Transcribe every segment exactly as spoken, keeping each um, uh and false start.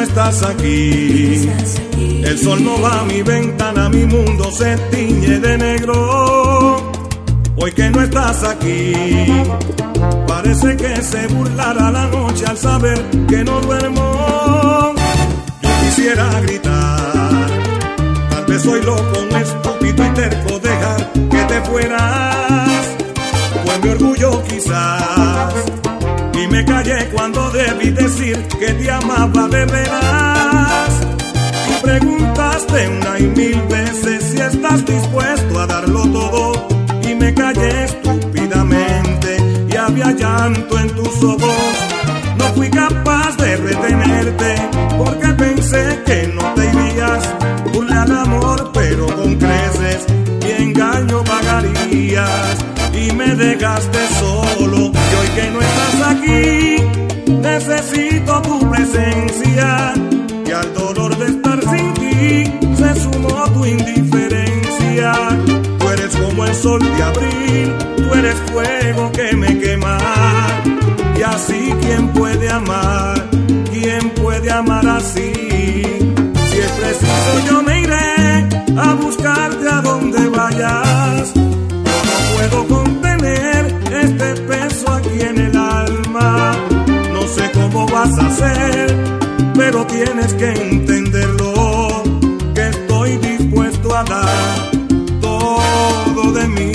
no estás aquí, el sol no va a mi ventana, mi mundo se tiñe de negro. Hoy que no estás aquí, parece que se burlará la noche al saber que no duermo. Yo quisiera gritar, tal vez soy loco, un estúpido y terco, dejar que te fueras. Fue mi orgullo quizás, y me callé cuando debí decir que te amaba de veras. Y preguntaste una y mil veces si estás dispuesto a darlo todo, y me callé estúpidamente y había llanto en tus ojos. No fui capaz de retenerte porque pensé que no te irías. Burlé al amor pero con creces y engaño pagarías, y me dejaste solo. Y hoy que no estás aquí, necesito tu presencia, y al dolor de estar sin ti se sumó tu indiferencia. Tú eres como el sol de abril, tú eres fuego que me quema, y así ¿quién puede amar? ¿Quién puede amar así? Si es preciso yo me iré a buscarte a donde vayas. Yo no puedo contener este peso aquí en el alma. No sé cómo vas a hacer, pero tienes que entenderlo, que estoy dispuesto a dar todo de mí.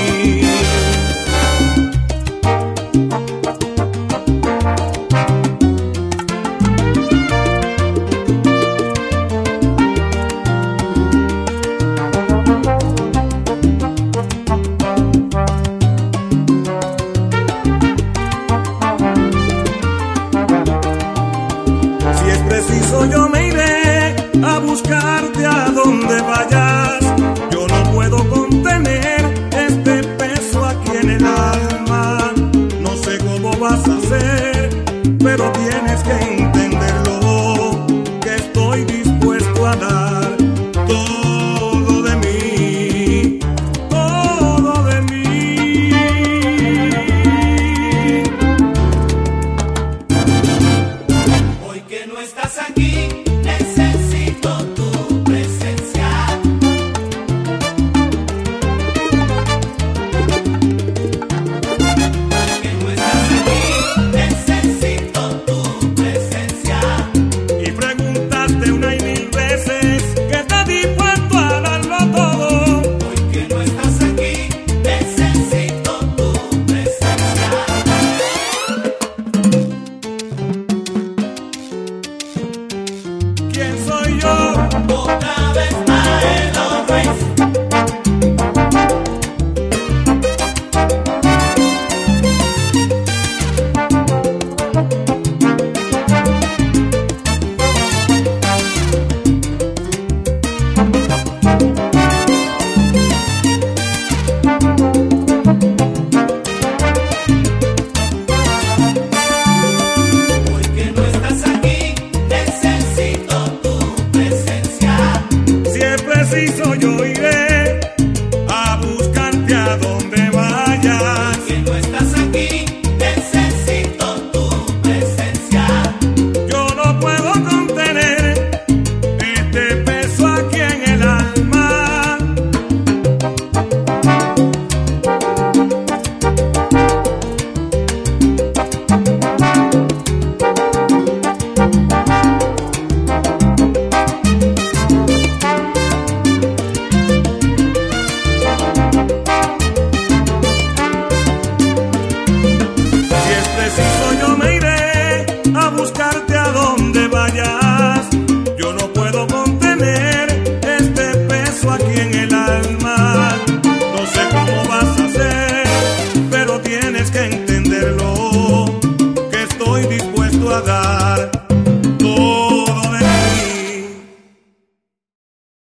Yo me iré a buscarte a donde vayas. Yo no puedo contener este peso aquí en el alma. No sé cómo vas a hacer, pero tienes que entenderlo, que estoy dispuesto a dar todo de mí, todo de mí. Hoy que no estás aquí, necesito tu presencia. Hoy que no estás aquí, necesito tu presencia. Y preguntaste una y mil veces que está dispuesto a darlo todo. Hoy que no estás aquí, necesito tu presencia. ¿Quién soy yo? Otra vez Aelo Ruiz. Hoy que no estás aquí, necesito tu presencia. Si es preciso yo iré a buscarte a donde vayas. Que no estás aquí, necesito tu presencia. Yo no puedo contener este peso aquí en el alma. Si es preciso yo me